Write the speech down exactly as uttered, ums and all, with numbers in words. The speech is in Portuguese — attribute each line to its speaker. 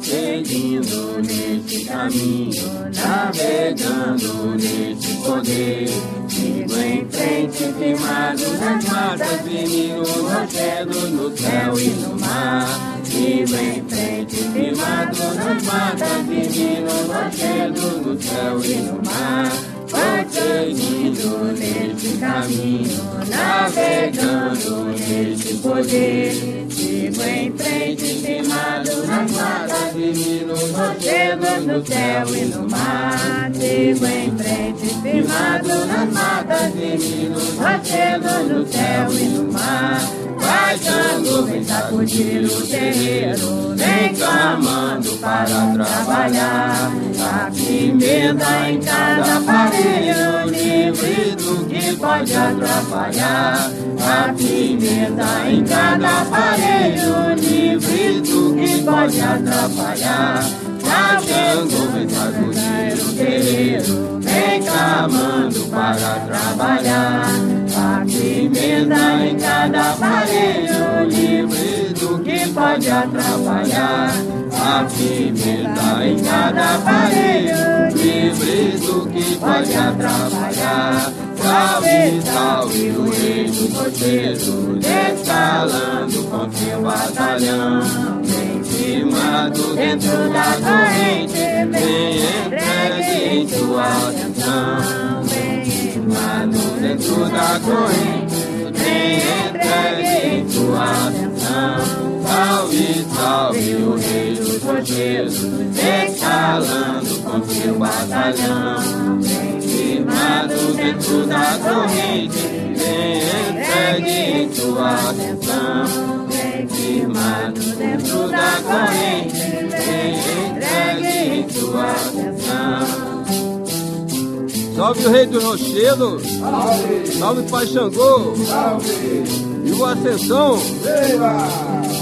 Speaker 1: seguindo neste caminho, navegando neste poder. Sigo em frente, firmado nas matas, menino rochedo no céu e no mar. Sigo em frente, firmado nas matas, menino rochedo no céu e no mar. Vou seguindo neste caminho, navegando neste poder. Sigo em frente, firmado nas matas, menino rochedo no céu e no mar. Sigo em frente, firmado nas matas, menino rochedo no céu e no mar. Vai Xangô, vem sacudir o terreiro, vem clamando para trabalhar. A pimenta em cada aparelho, livre do que pode atrapalhar. A pimenta em cada aparelho, livre do que pode atrapalhar. A Xangô, vem sacudir o terreiro, vem clamando para trabalhar. A pimenta em cada aparelho, livre do que pode atrapalhar. A pimenta em cada aparelho, livre do que pode atrapalhar. Salve, salve o rei do rochedo, escalando com seu batalhão. Vem firmado dentro da corrente, vem entregue em sua atenção. Vem firmado dentro da corrente, vem entregue em sua atenção. Salve, salve o rei dos rochedos, escalando com seu batalhão. Vem firmado dentro da corrente, vem entregue em sua atenção. Vem firmado dentro da corrente, vem entregue em sua atenção.
Speaker 2: Salve o rei do rochedo,
Speaker 3: Salve,
Speaker 2: salve Pai Xangô,
Speaker 3: salve,
Speaker 2: e o Ascensão.
Speaker 3: viva!